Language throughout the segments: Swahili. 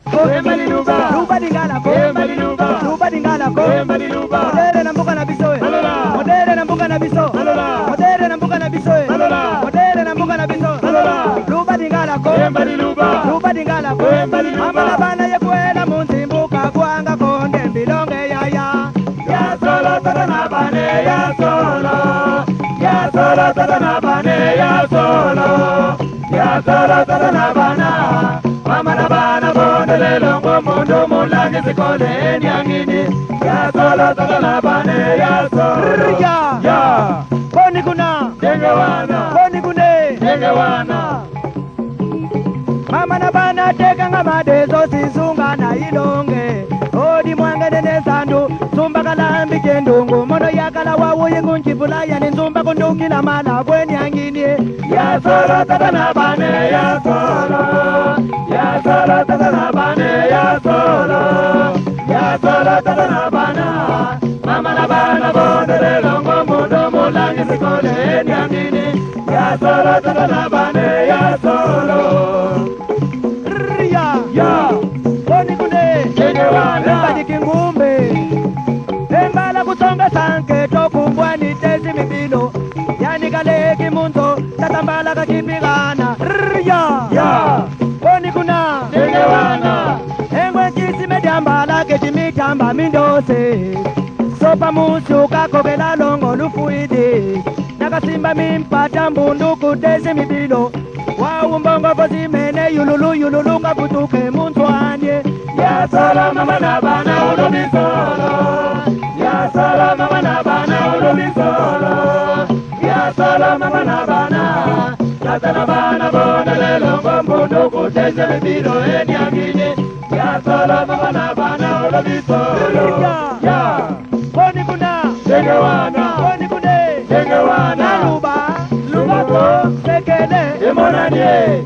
Embaliluba, luba dingala ko, embaliluba, luba dingala ko, embaliluba. Modere na mbuka na biso, modere na mbuka na biso, modere na mbuka na biso, modere na mbuka na biso, luba dingala ko, embaliluba, luba dingala ko, embaliluba. Amala bana ye kwela munzimbuka kwanga konde mbilonge yaya. Ya solo tata na bane ya solo, ya solo tata na bane ya solo, ya solo tata na bana. Mama na bana bondele longo mundo mulangi sikole nyangini. Ya solo tata na bane ya solo. Ya boni kuna jengewana, boni kune jengewana. Mama na bana teka ngamadezo sisunga na ilonge. Odi mwangene nesandu zumba kalambi kendungu. Mono yakala wawo yengu nchipula yani nzumba kundukila mala kweni angini. Ya solo tata na bane ya solo, ya solo tata na bane ya solo, ya solo tata na bana. Mama na bana bondele longo mundo mulangi sikole nyangini. Ya solo tata na bane ya solo. Ya boni kune jengewana embadi kingumbe. Embala kutonga sanke tokumbwani tezi mibilo. Yani kaleki munzo tatambala kakipigana. Ya boni kuna jengewana engwe kisi mediambala kejimitamba mindose. Sopa musu kakokela longo lufuidi. Nakasimba mimpata mbundu kutezi mibilo. Waumbongo vozimene yululu yululu ngabutuke munzwanye. Ya solo mama na bana ulubi solo, ya solo mama na bana ulubi solo, ya solo mama na bana. Tata na bana bondele longo mbundu kuteze mibilo eni angine. Ya solo mama na bana ulubi solo. Ya boni kuna jengewana, boni kune jengewana. Luba lubako sekele emonanie.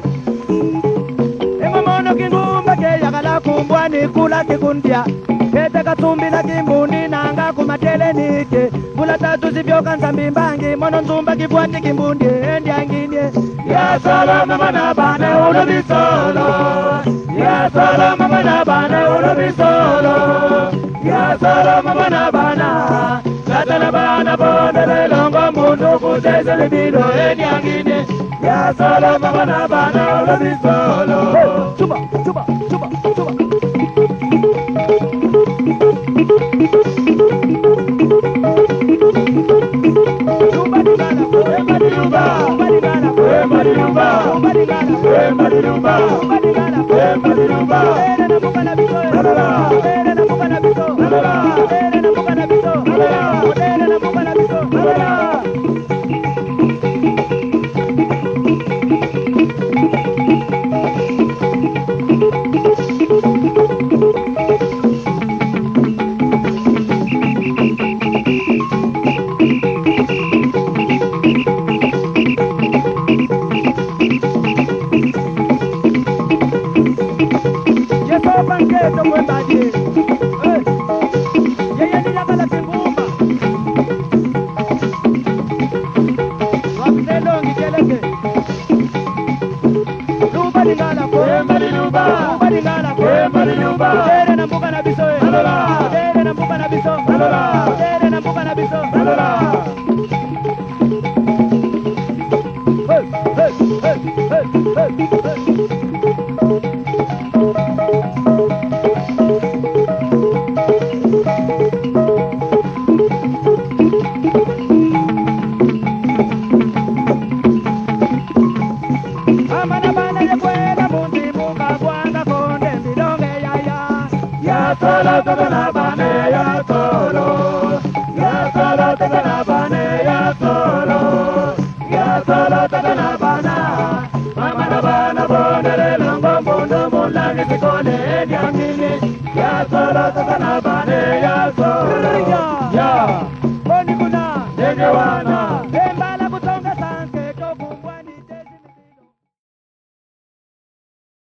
Emomono kingumba ke yakala kumbwani kula kikundia. Kete katumbila kimbuni nanga kumatele nike. Bula tatu zivyoka nzambimbangi mono nzumba kibwati kimbundi endi angine. Ya solo mama na bane ulubi solo, ya solo mama na bane ulubi solo, ya solo mama na bana. Tata na bana bondele longo mundu kuteze libilo eni angine. Ya solo mama na bana ulubi solo. Chuba, chuba, chuba, chuba. Chuba dingala ko, embaliluba, embaliluba, embaliluba, embaliluba, embaliluba, embaliluba. Ere na muka na biso, ere na muka na biso, ere na muka na biso, ere na muka na biso. Banqueto buen valle, yeye ni la bala timbumba, wapelo ngikeleke, luba dingala ko, embaliluba, luba dingala ko, embaliluba. Tere na mbuka na biso, tere na mbuka na biso, tere na mbuka na biso. Hey, hey, hey, hey, hey, hey. Amana bana ye kwela munzimbuka kwanga konde mbilonge yaya. Ya solo tata na bane ya solo, ya solo tata na bane ya solo, ya solo tata na bana. Mama na bana bondele longo mundu mulangi sikole eni angini. Ya solo tata na bana.